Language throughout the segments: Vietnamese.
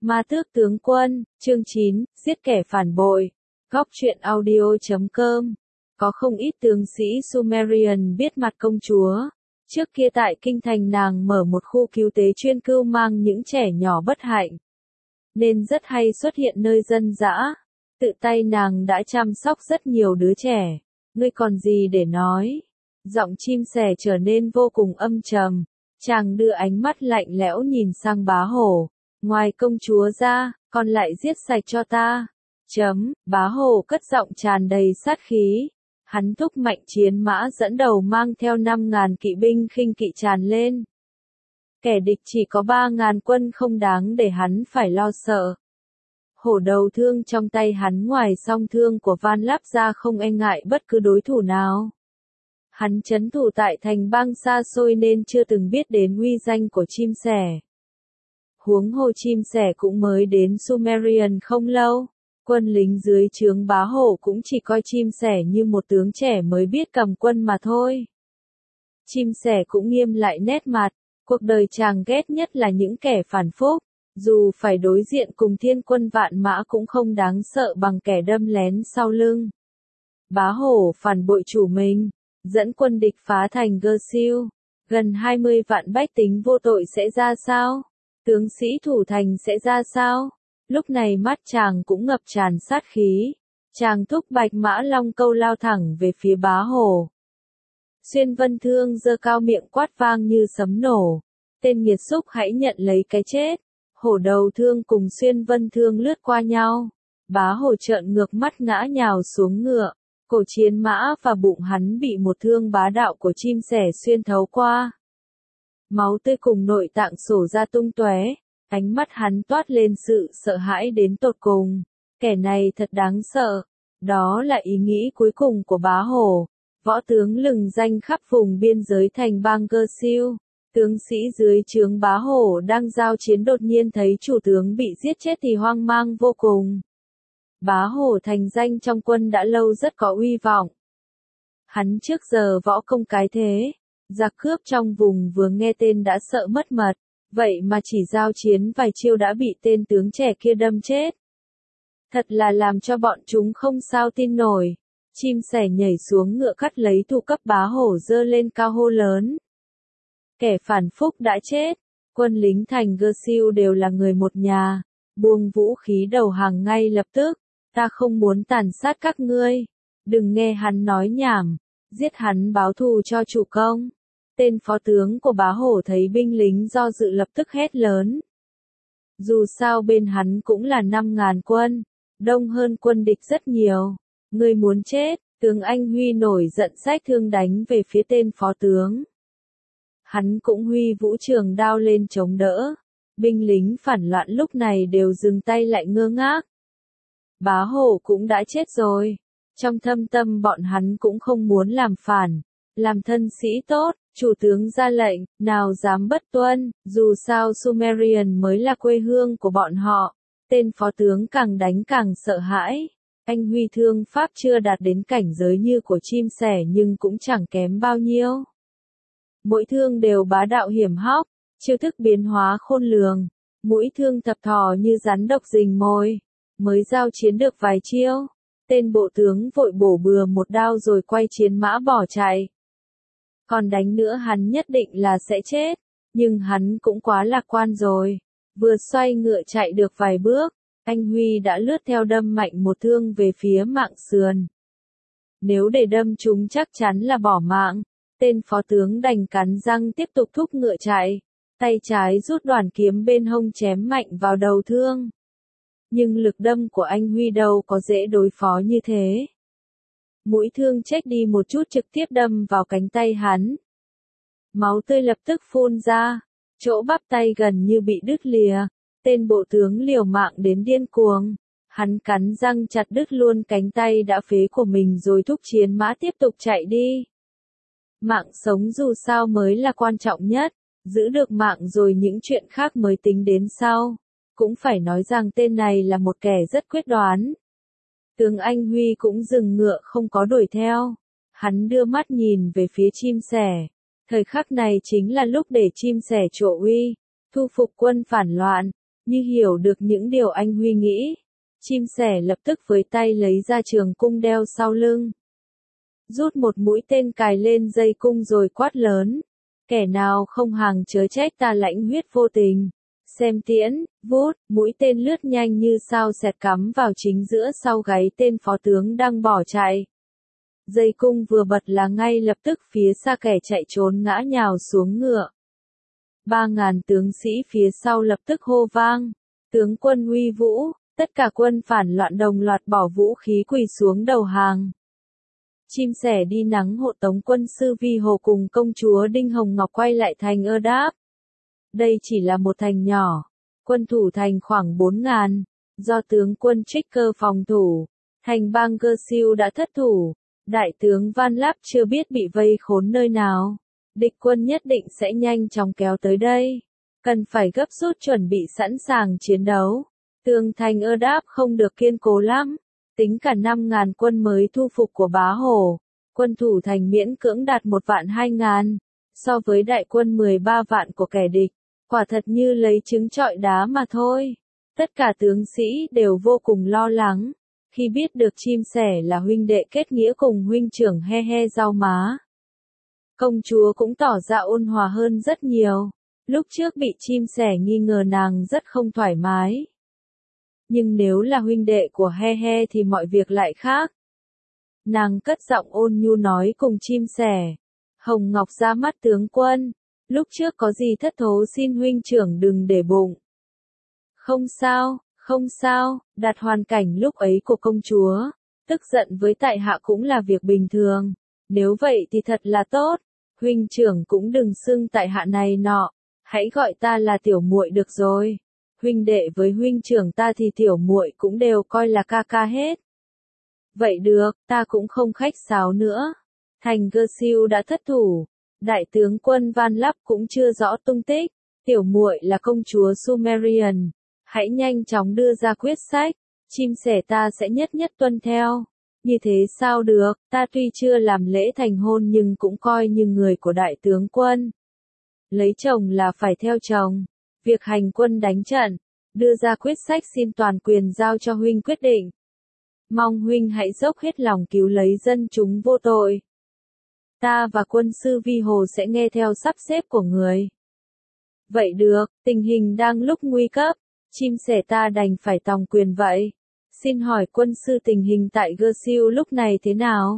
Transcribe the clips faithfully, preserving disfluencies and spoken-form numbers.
Ma Tước Tướng Quân, chương chín, giết kẻ phản bội. Góc truyện audio chấm com. Có không ít tướng sĩ Sumerian biết mặt công chúa. Trước kia tại kinh thành nàng mở một khu cứu tế chuyên cưu mang những trẻ nhỏ bất hạnh, nên rất hay xuất hiện nơi dân dã. Tự tay nàng đã chăm sóc rất nhiều đứa trẻ. Ngươi còn gì để nói? Giọng chim sẻ trở nên vô cùng âm trầm. Chàng đưa ánh mắt lạnh lẽo nhìn sang bá hổ. Ngoài công chúa ra, còn lại giết sạch cho ta. Chấm, bá hổ cất giọng tràn đầy sát khí. Hắn thúc mạnh chiến mã dẫn đầu mang theo năm ngàn kỵ binh khinh kỵ tràn lên. Kẻ địch chỉ có ba ngàn quân không đáng để hắn phải lo sợ. Hổ đầu thương trong tay hắn ngoài song thương của Van Láp ra không e ngại bất cứ đối thủ nào. Hắn trấn thủ tại thành bang xa xôi nên chưa từng biết đến uy danh của chim sẻ. Huống hồ chim sẻ cũng mới đến Sumerian không lâu. Quân lính dưới trướng bá hổ cũng chỉ coi chim sẻ như một tướng trẻ mới biết cầm quân mà thôi. Chim sẻ cũng nghiêm lại nét mặt. Cuộc đời chàng ghét nhất là những kẻ phản phúc. Dù phải đối diện cùng thiên quân vạn mã cũng không đáng sợ bằng kẻ đâm lén sau lưng. Bá hổ phản bội chủ mình, dẫn quân địch phá thành Gersiu. Gần hai mươi vạn bách tính vô tội sẽ ra sao? Tướng sĩ thủ thành sẽ ra sao? Lúc này mắt chàng cũng ngập tràn sát khí. Chàng thúc bạch mã long câu lao thẳng về phía bá hổ. Xuyên Vân Thương giơ cao miệng quát vang như sấm nổ. Tên nghiệt xúc hãy nhận lấy cái chết. Hổ đầu thương cùng Xuyên Vân Thương lướt qua nhau. Bá hổ trợn ngược mắt ngã nhào xuống ngựa. Cổ chiến mã và bụng hắn bị một thương bá đạo của chim sẻ xuyên thấu qua. Máu tươi cùng nội tạng sổ ra tung tóe. Ánh mắt hắn toát lên sự sợ hãi đến tột cùng. Kẻ này thật đáng sợ. Đó là ý nghĩ cuối cùng của bá hổ. Võ tướng lừng danh khắp vùng biên giới thành bang Gersiu. Tướng sĩ dưới trướng bá hổ đang giao chiến đột nhiên thấy chủ tướng bị giết chết thì hoang mang vô cùng. Bá hổ thành danh trong quân đã lâu rất có uy vọng. Hắn trước giờ võ công cái thế. Giặc cướp trong vùng vừa nghe tên đã sợ mất mật. Vậy mà chỉ giao chiến vài chiêu đã bị tên tướng trẻ kia đâm chết. Thật là làm cho bọn chúng không sao tin nổi. Chim sẻ nhảy xuống ngựa cắt lấy thủ cấp bá hổ giơ lên cao hô lớn. Kẻ phản phúc đã chết. Quân lính thành Gersiu đều là người một nhà. Buông vũ khí đầu hàng ngay lập tức. Ta không muốn tàn sát các ngươi. Đừng nghe hắn nói nhảm. Giết hắn báo thù cho chủ công. Tên phó tướng của bá hổ thấy binh lính do dự lập tức hét lớn. Dù sao bên hắn cũng là năm ngàn quân. Đông hơn quân địch rất nhiều. Ngươi muốn chết. Tướng Anh Huy nổi giận xách thương đánh về phía tên phó tướng. Hắn cũng huy vũ trường đao lên chống đỡ. Binh lính phản loạn lúc này đều dừng tay lại ngơ ngác. Bá hổ cũng đã chết rồi. Trong thâm tâm bọn hắn cũng không muốn làm phản. Làm thân sĩ tốt, chủ tướng ra lệnh, nào dám bất tuân, dù sao Sumerian mới là quê hương của bọn họ. Tên phó tướng càng đánh càng sợ hãi. Anh Huy thương pháp chưa đạt đến cảnh giới như của chim sẻ nhưng cũng chẳng kém bao nhiêu. Mỗi thương đều bá đạo hiểm hóc, chiêu thức biến hóa khôn lường. Mũi thương thập thò như rắn độc rình mồi. Mới giao chiến được vài chiêu. Tên bộ tướng vội bổ bừa một đao rồi quay chiến mã bỏ chạy. Còn đánh nữa hắn nhất định là sẽ chết. Nhưng hắn cũng quá lạc quan rồi. Vừa xoay ngựa chạy được vài bước. Anh Huy đã lướt theo đâm mạnh một thương về phía mạng sườn. Nếu để đâm chúng chắc chắn là bỏ mạng. Tên phó tướng đành cắn răng tiếp tục thúc ngựa chạy. Tay trái rút đoàn kiếm bên hông chém mạnh vào đầu thương. Nhưng lực đâm của anh Huy đâu có dễ đối phó như thế. Mũi thương chếch đi một chút trực tiếp đâm vào cánh tay hắn. Máu tươi lập tức phun ra. Chỗ bắp tay gần như bị đứt lìa. Tên bộ tướng liều mạng đến điên cuồng. Hắn cắn răng chặt đứt luôn cánh tay đã phế của mình rồi thúc chiến mã tiếp tục chạy đi. Mạng sống dù sao mới là quan trọng nhất. Giữ được mạng rồi những chuyện khác mới tính đến sau. Cũng phải nói rằng tên này là một kẻ rất quyết đoán. Tướng Anh Huy cũng dừng ngựa không có đuổi theo. Hắn đưa mắt nhìn về phía chim sẻ. Thời khắc này chính là lúc để chim sẻ trổ uy, thu phục quân phản loạn. Như hiểu được những điều anh Huy nghĩ, chim sẻ lập tức với tay lấy ra trường cung đeo sau lưng. Rút một mũi tên cài lên dây cung rồi quát lớn. Kẻ nào không hàng chớ trách ta lãnh huyết vô tình. Xem tiễn, vút, mũi tên lướt nhanh như sao xẹt cắm vào chính giữa sau gáy tên phó tướng đang bỏ chạy. Dây cung vừa bật là ngay lập tức phía xa kẻ chạy trốn ngã nhào xuống ngựa. Ba ngàn tướng sĩ phía sau lập tức hô vang. Tướng quân uy vũ, tất cả quân phản loạn đồng loạt bỏ vũ khí quỳ xuống đầu hàng. Chim sẻ đi nắng hộ tống quân sư Vi Hồ cùng công chúa Đinh Hồng Ngọc quay lại thành Ơ Đáp. Đây chỉ là một thành nhỏ, quân thủ thành khoảng bốn ngàn, do tướng quân Tricker phòng thủ, thành bang Cơ Siêu đã thất thủ, đại tướng Van Láp chưa biết bị vây khốn nơi nào, địch quân nhất định sẽ nhanh chóng kéo tới đây, cần phải gấp rút chuẩn bị sẵn sàng chiến đấu. Tường thành Ơ Đáp không được kiên cố lắm, tính cả năm ngàn quân mới thu phục của Bá Hổ, quân thủ thành miễn cưỡng đạt một vạn hai ngàn, so với đại quân mười ba vạn của kẻ địch. Quả thật như lấy trứng trọi đá mà thôi. Tất cả tướng sĩ đều vô cùng lo lắng, khi biết được chim sẻ là huynh đệ kết nghĩa cùng huynh trưởng He He Rau Má. Công chúa cũng tỏ ra ôn hòa hơn rất nhiều, lúc trước bị chim sẻ nghi ngờ nàng rất không thoải mái. Nhưng nếu là huynh đệ của He He thì mọi việc lại khác. Nàng cất giọng ôn nhu nói cùng chim sẻ. Hồng Ngọc ra mắt tướng quân. Lúc trước có gì thất thố xin huynh trưởng đừng để bụng. Không sao, không sao, đặt hoàn cảnh lúc ấy của công chúa, tức giận với tại hạ cũng là việc bình thường, nếu vậy thì thật là tốt, huynh trưởng cũng đừng xưng tại hạ này nọ, hãy gọi ta là tiểu muội được rồi, huynh đệ với huynh trưởng ta thì tiểu muội cũng đều coi là ca ca hết. Vậy được, ta cũng không khách sáo nữa, thành Cơ Siêu đã thất thủ. Đại tướng quân Van Láp cũng chưa rõ tung tích, tiểu muội là công chúa Sumerian, hãy nhanh chóng đưa ra quyết sách, chim sẻ ta sẽ nhất nhất tuân theo. Như thế sao được, ta tuy chưa làm lễ thành hôn nhưng cũng coi như người của đại tướng quân. Lấy chồng là phải theo chồng, việc hành quân đánh trận, đưa ra quyết sách xin toàn quyền giao cho huynh quyết định. Mong huynh hãy dốc hết lòng cứu lấy dân chúng vô tội. Ta và quân sư Vi Hồ sẽ nghe theo sắp xếp của người. Vậy được, tình hình đang lúc nguy cấp, chim sẻ ta đành phải tòng quyền vậy. Xin hỏi quân sư tình hình tại Cơ Siêu lúc này thế nào?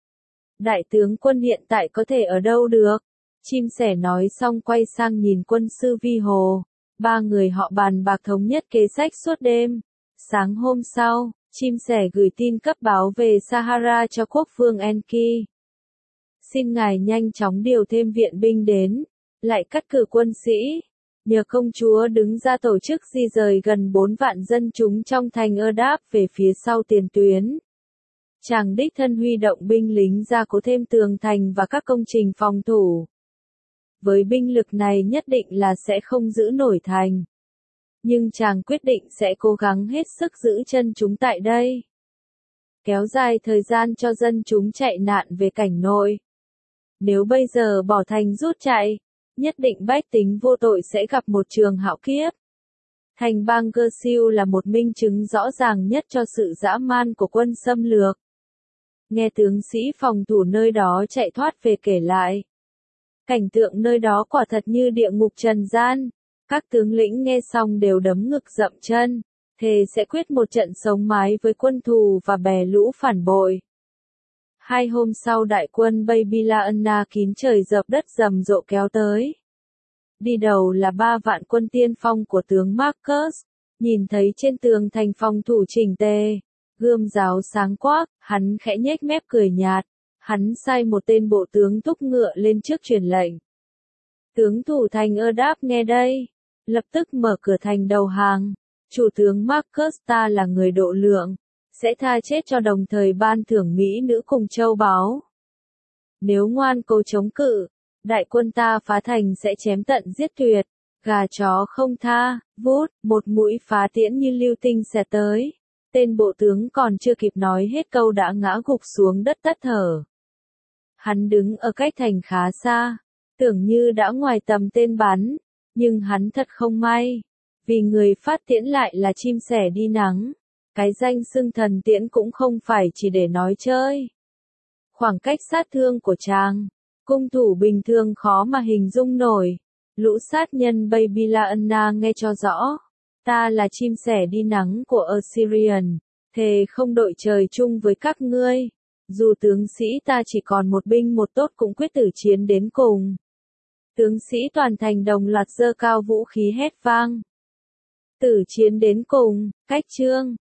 Đại tướng quân hiện tại có thể ở đâu được? Chim sẻ nói xong quay sang nhìn quân sư Vi Hồ. Ba người họ bàn bạc thống nhất kế sách suốt đêm. Sáng hôm sau, chim sẻ gửi tin cấp báo về Sahara cho quốc vương Enki. Xin ngài nhanh chóng điều thêm viện binh đến, lại cắt cử quân sĩ, nhờ công chúa đứng ra tổ chức di rời gần bốn vạn dân chúng trong thành Ơ Đáp về phía sau tiền tuyến. Chàng đích thân huy động binh lính ra cố thêm tường thành và các công trình phòng thủ. Với binh lực này nhất định là sẽ không giữ nổi thành. Nhưng chàng quyết định sẽ cố gắng hết sức giữ chân chúng tại đây. Kéo dài thời gian cho dân chúng chạy nạn về cảnh nội. Nếu bây giờ bỏ thành rút chạy, nhất định bách tính vô tội sẽ gặp một trường hạo kiếp. Thành bang Cơ Siêu là một minh chứng rõ ràng nhất cho sự dã man của quân xâm lược. Nghe tướng sĩ phòng thủ nơi đó chạy thoát về kể lại. Cảnh tượng nơi đó quả thật như địa ngục trần gian. Các tướng lĩnh nghe xong đều đấm ngực dậm chân, thề sẽ quyết một trận sống mái với quân thù và bè lũ phản bội. Hai hôm sau đại quân Babylania kín trời dập đất rầm rộ kéo tới. Đi đầu là ba vạn quân tiên phong của tướng Marcus, nhìn thấy trên tường thành phòng thủ chỉnh tề, gươm giáo sáng quắc, hắn khẽ nhếch mép cười nhạt, hắn sai một tên bộ tướng thúc ngựa lên trước truyền lệnh. Tướng thủ thành Ơ Đáp nghe đây, lập tức mở cửa thành đầu hàng, chủ tướng Marcus ta là người độ lượng. Sẽ tha chết cho đồng thời ban thưởng mỹ nữ cùng châu báu. Nếu ngoan cố chống cự, đại quân ta phá thành sẽ chém tận giết tuyệt, gà chó không tha, vút, một mũi phá tiễn như lưu tinh xẹt tới. Tên bộ tướng còn chưa kịp nói hết câu đã ngã gục xuống đất tắt thở. Hắn đứng ở cách thành khá xa, tưởng như đã ngoài tầm tên bắn, nhưng hắn thật không may. vì người phát tiễn lại là chim sẻ đi nắng. Cái danh xưng thần tiễn cũng không phải chỉ để nói chơi. Khoảng cách sát thương của chàng, cung thủ bình thường khó mà hình dung nổi. Lũ sát nhân Babylania nghe cho rõ. Ta là chim sẻ đi nắng của Assyrian, thề không đội trời chung với các ngươi. Dù tướng sĩ ta chỉ còn một binh một tốt cũng quyết tử chiến đến cùng. Tướng sĩ toàn thành đồng loạt giơ cao vũ khí hét vang. Tử chiến đến cùng, cách chương.